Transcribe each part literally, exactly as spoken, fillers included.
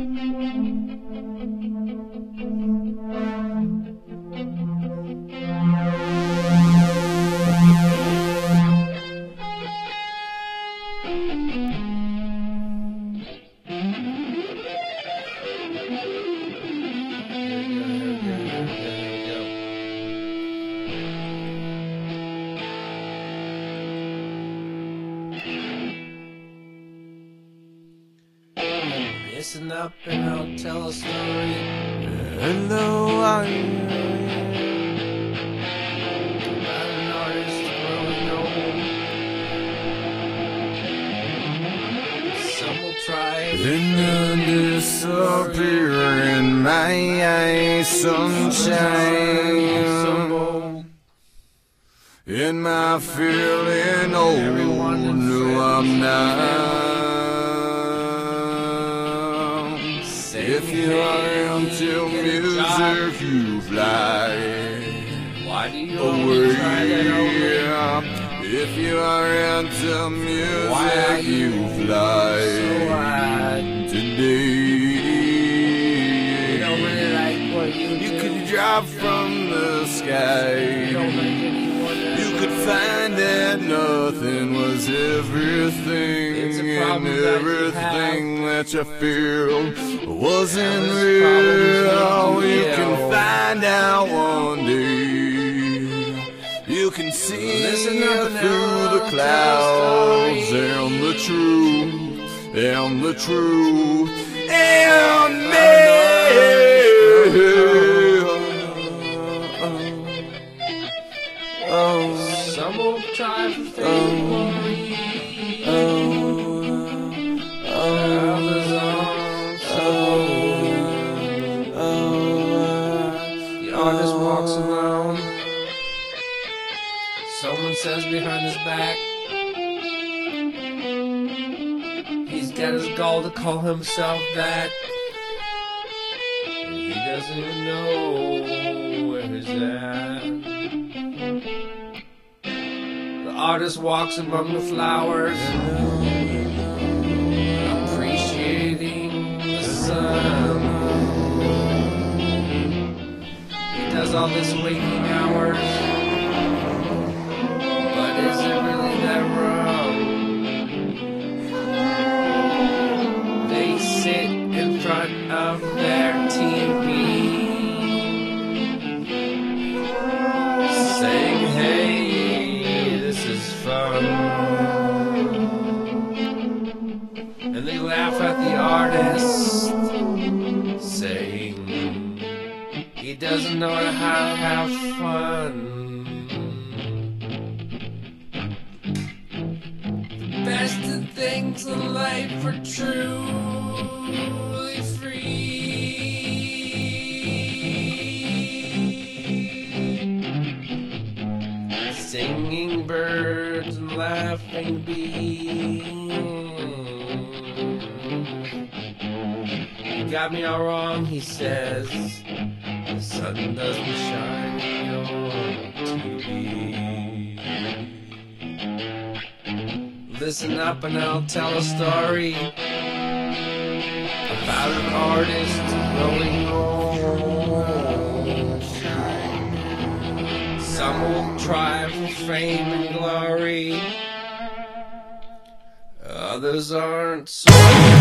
Listen up and I'll tell a story. Hello, I am About an artist growing old. Some will try and disappear in my eyes, sunshine. In my feeling old, no, I'm not. If you are into music, you fly Why do you away. always try that over? If you are into music, Why you fly so high? today. You don't really like what you do. You could drop from the sky. You don't make anyone else. You could find that nothing was everything, It's a and problem that you everything that you feel wasn't Yeah, real. problems You that can you feel. find out one day. You can see Listen up and through I'll the tell a clouds story. and the truth, and the truth, and me. Oh, Some will try for fame oh, and glory. oh, Others aren't so bold. oh, The artist walks alone. Someone says behind his back he's got his gall to call himself that. And he doesn't even know where he's at. The artist walks among the flowers, appreciating the sun. He does all this waking hours, but is it really that wrong? They sit in front of their T V, saying, hey, this is fun. And they laugh at the artist, saying he doesn't know how to have fun. The best of things in life are truly free. Singing birds and laughing bees. You got me all wrong, he says. The sun doesn't shine on T V. Listen up and I'll tell a story about an artist growing old. Some will try for fame and glory. Others aren't so.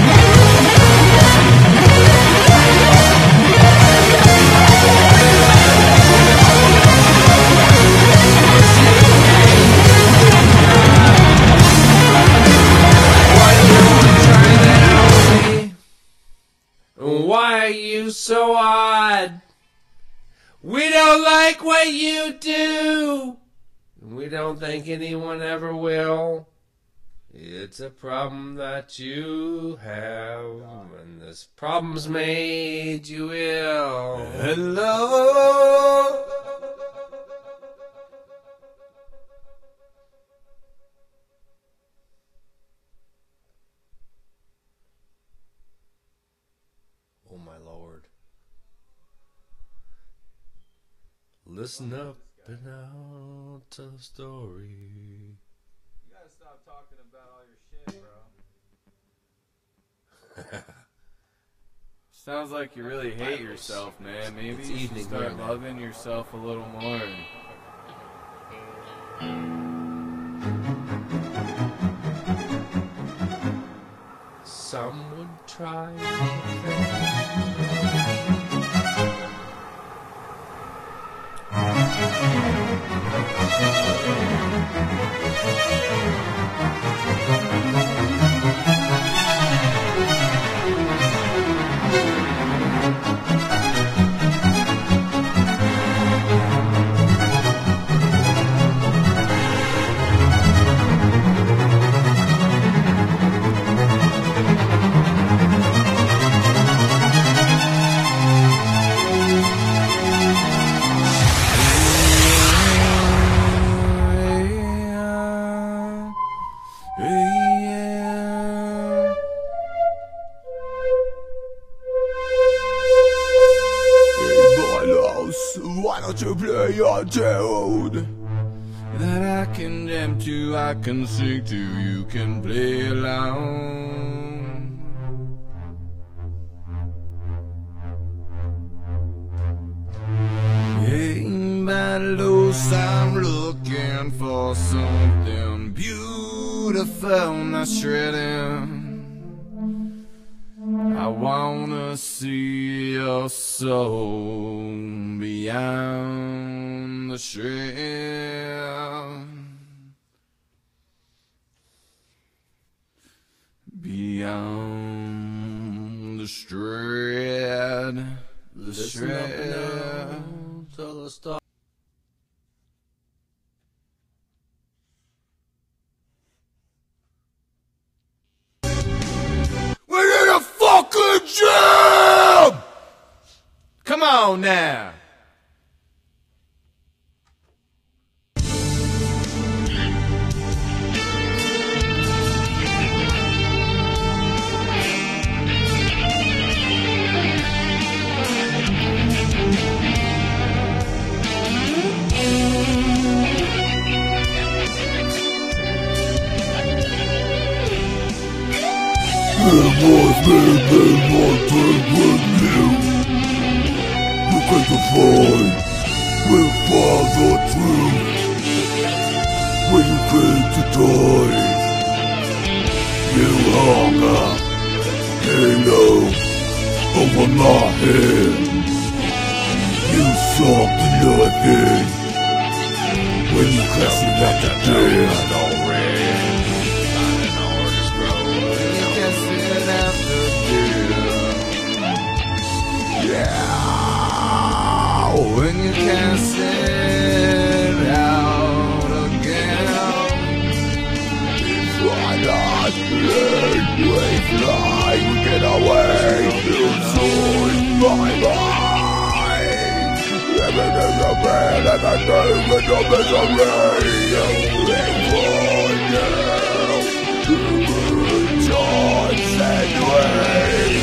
Why are you so odd? We don't like what you do. We don't think anyone ever will. It's a problem that you have, and this problem's made you ill. hello. Oh my Lord. Listen up and I'll tell a story. You gotta stop talking about all your shit, bro. Sounds like you really hate yourself, man. Maybe It's you should evening start here, man. loving yourself a little more. Some would try. Why don't you play your tune? That I can jam to, I can sing to, you can play along. Hey, Battles, I'm looking for something beautiful, not shredding. I wanna see your soul beyond the shred, beyond the shred, the Listen up shred. now till the start. We need a fucking jam! Come on now. It was me, me, wanting with you. You can define, we'll find the truth. When you came to die, you hung a halo over my head. You sucked nothing when you crashed it at the dead. When you can't sit out again, Why not let we fly? We get away inside my mind. Everything's a bad and I think it's a misery. Everyone now, touch and way.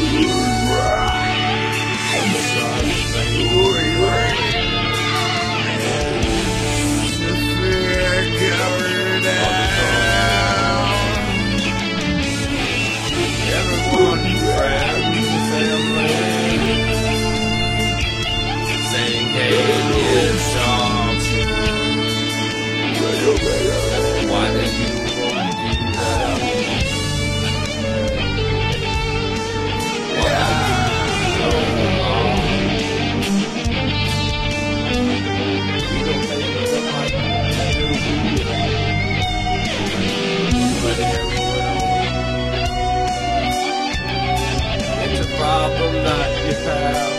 Problem that you have.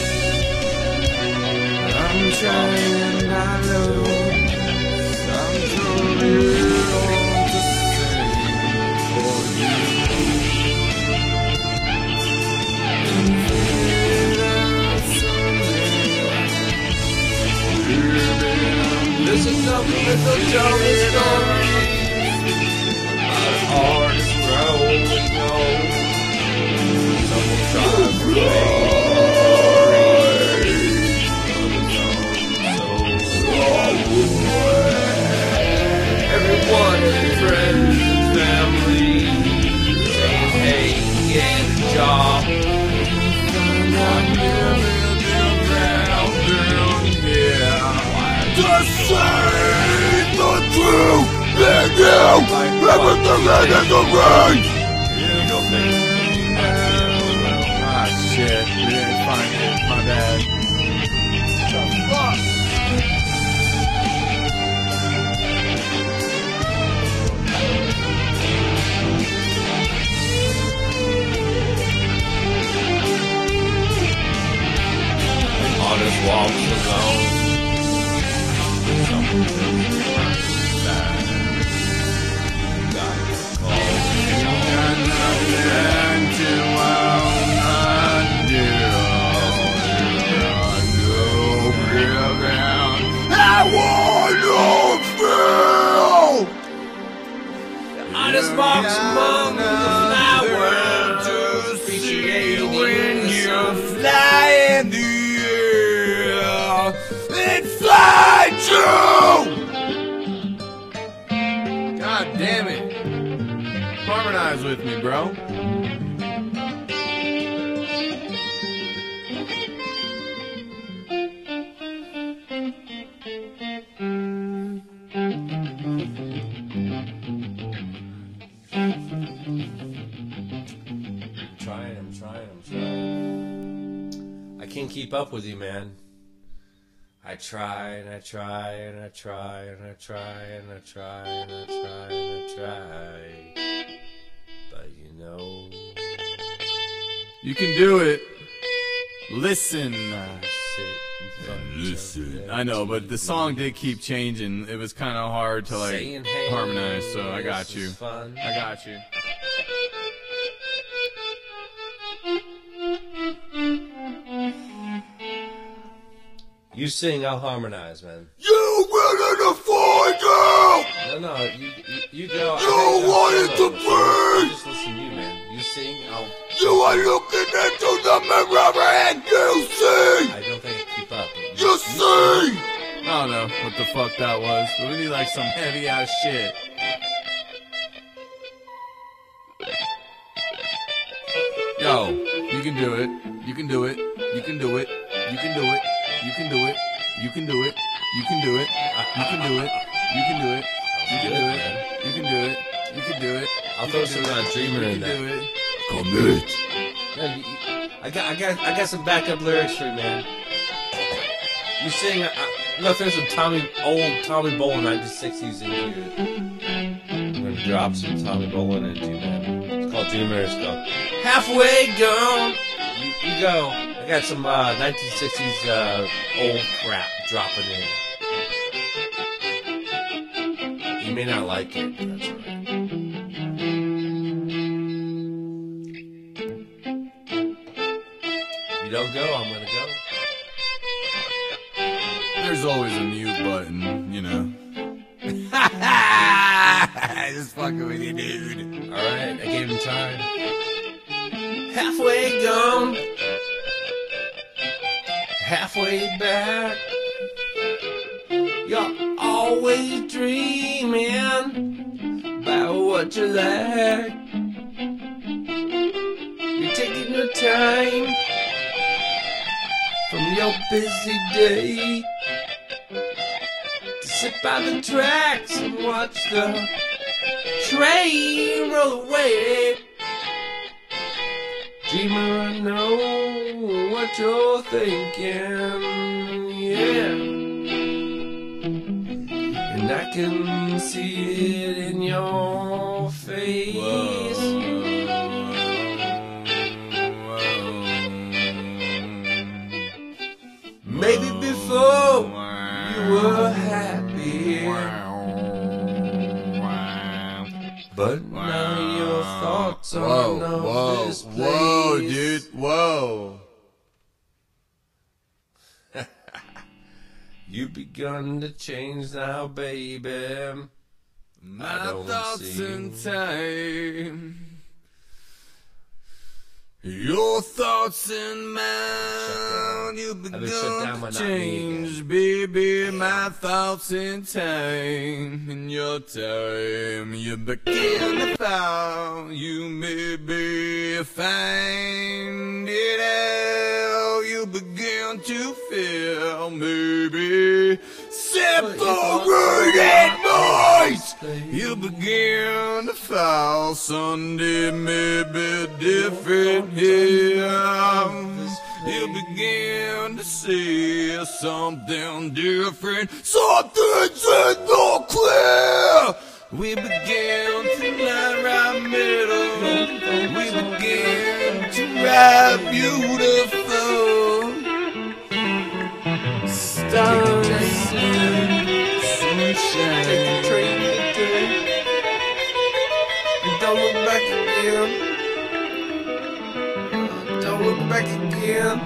I'm trying, I know I'm so little to say for you. This is something that they'll tell me stories about an artist growing old. Some will try to fade. Everyone, friends and family, saying, hey, get a job. Everything is in the rain. Ah, shit. We didn't find it. My bad. What the fuck? Honest walks alone. Honest walks among the flowers to appreciate when you fly in the air and fly true. God damn it. Harmonize with me, bro. trying, I'm trying, I'm trying. I can't keep up with you, man. I try and I try and I try and I try and I try and I try and I try. But you know, you can do it. Listen. sit and Listen. I know, but the song did keep changing. It was kind of hard to like saying, hey, harmonize, so I got this you. is fun. I got you. You sing, I'll harmonize, man. You wanted to find out. No, no, you you, you go. I You think I'll wanted solo. to breathe. Just listen to you, man. You sing, I'll. You are looking into the mirror and you see. I don't think I keep up. You see. I don't know what the fuck that was, but we need like some heavy ass shit. Yo, you can do it. You can do it. You can do it. You can do it. You can do it. You can do it. You can do it. You can do it. You can do it. You can do it. You can do it. You can do it. I'll throw some uh, Dreamer in there. Do it. Commit. Yeah, you, you, I got, I got, I got some backup lyrics for you, man. You sing. I, I, I'm gonna throw some Tommy, old Tommy Bolin nineteen sixties in here. I'm gonna drop some Tommy Bolin into you, man. It's called Dreamer. It's called Halfway Gone. You, you go. I got some uh, nineteen sixties uh, old crap dropping in. You may not like it, but that's alright. If you don't go, I'm gonna go. There's always a mute button, you know. Just fucking with you, dude. Alright, I gave him time. Halfway gone, halfway back. You're always dreaming about what you lack. You're taking your time from your busy day to sit by the tracks and watch the train roll away. Dreamer, I know what you're thinking, yeah. And I can see it in your face. Maybe before you were happy, but now your thoughts are Whoa, not whoa, this place. whoa, dude, whoa. You've begun to change now, baby. My don't thoughts see. in time. Your thoughts in mine. You've I've been shut down begun by to not me change, baby. My thoughts in time. In your time, you begin to fall. You maybe find it out. You begin to feel, maybe separated boys. place. You begin to fall. Sunday may be different here. You begin to see something different. Something's in the clear. We begin to lie right middle. We begin to ride beautiful. Stars, sunshine. Take the train today. And don't look back again. Don't look back again.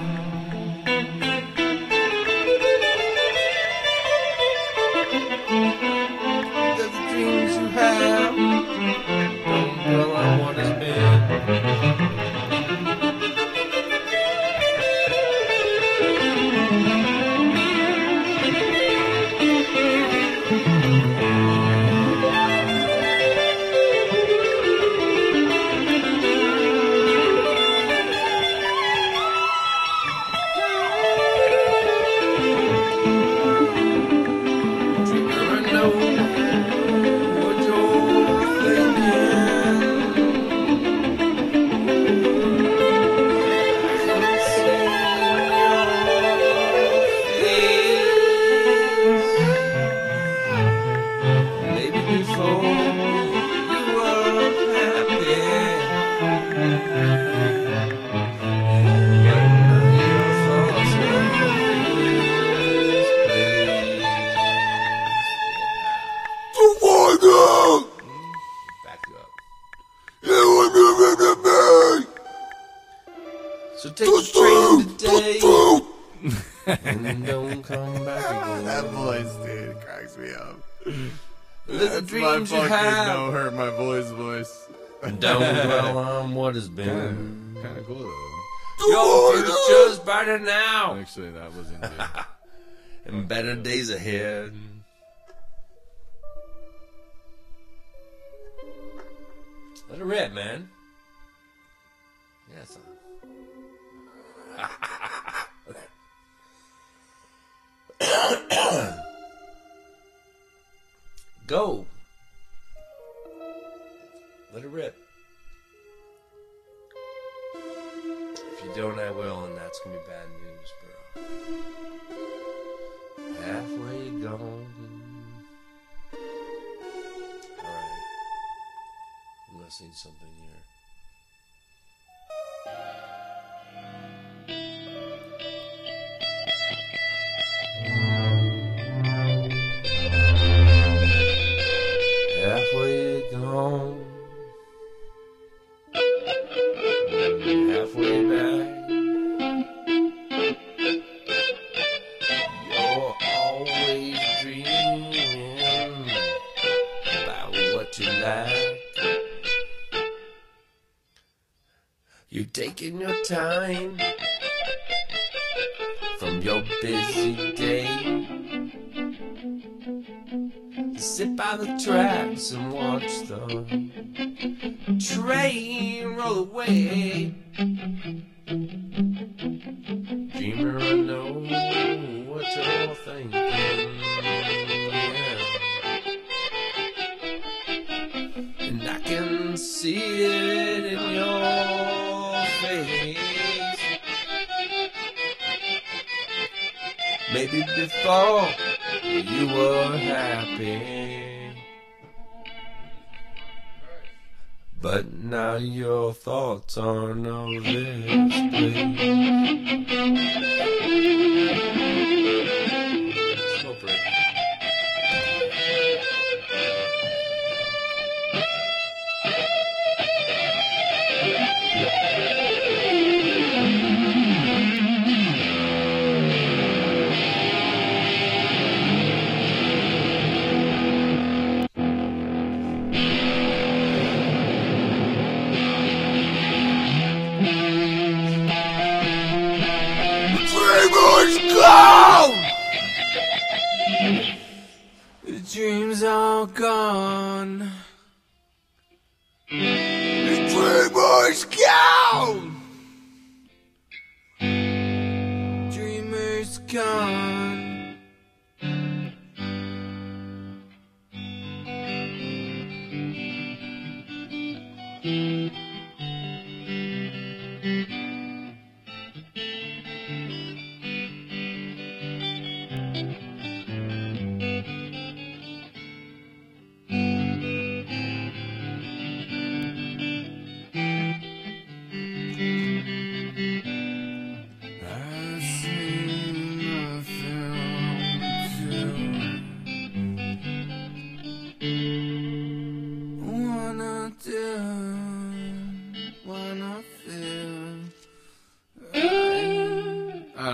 The dreams you have. Don't dwell on what has been. So take the train today and don't come back again. That voice, dude, cracks me up. Live the That's dreams my you fucking have. no hurt my boy's voice. Don't dwell on what has been. Kind of cool though. Your future's brighter now, Actually, that wasn't good. and better days ahead. Let it rip, man. Yeah, son. Go. Let it rip. If you don't, I will, and that's gonna be bad news, bro. Halfway gone. Alright. I'm gonna sing something here. Halfway gone, halfway back. You're always dreaming about what you like. You're taking your time from your busy day. Sit by the tracks and watch the train roll away. Dreamer, I know what you're thinking, yeah. And I can see it in your face. Maybe before you were happy, but now your thoughts aren't of this place. Smoke break. The dreams are gone. The dreamer's gone. Dreamer's gone.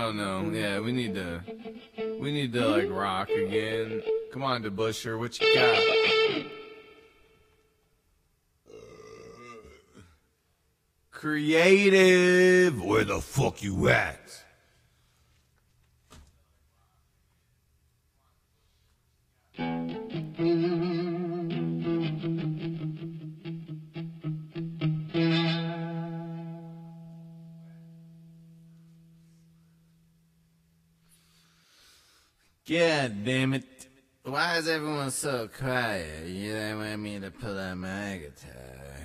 don't know. Yeah, we need to, we need to like rock again. Come on, DeBusher, what you got? Creative, where the fuck you at? God damn it. Why is everyone so quiet? You don't want me to pull out my guitar.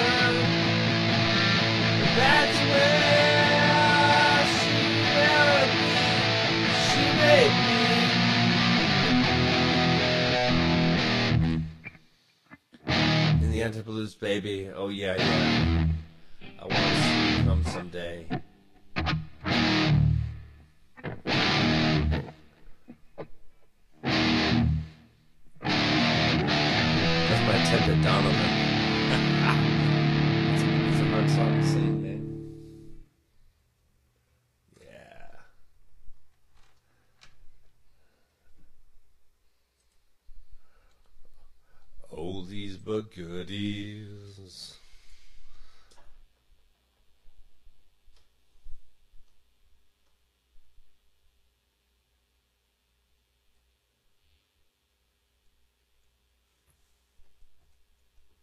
That's where she will baby. Oh yeah, yeah. I want to see you come someday. That's my attempt at Donovan. it's, a, it's a hard song to sing, man. Yeah. Oldies but goodies.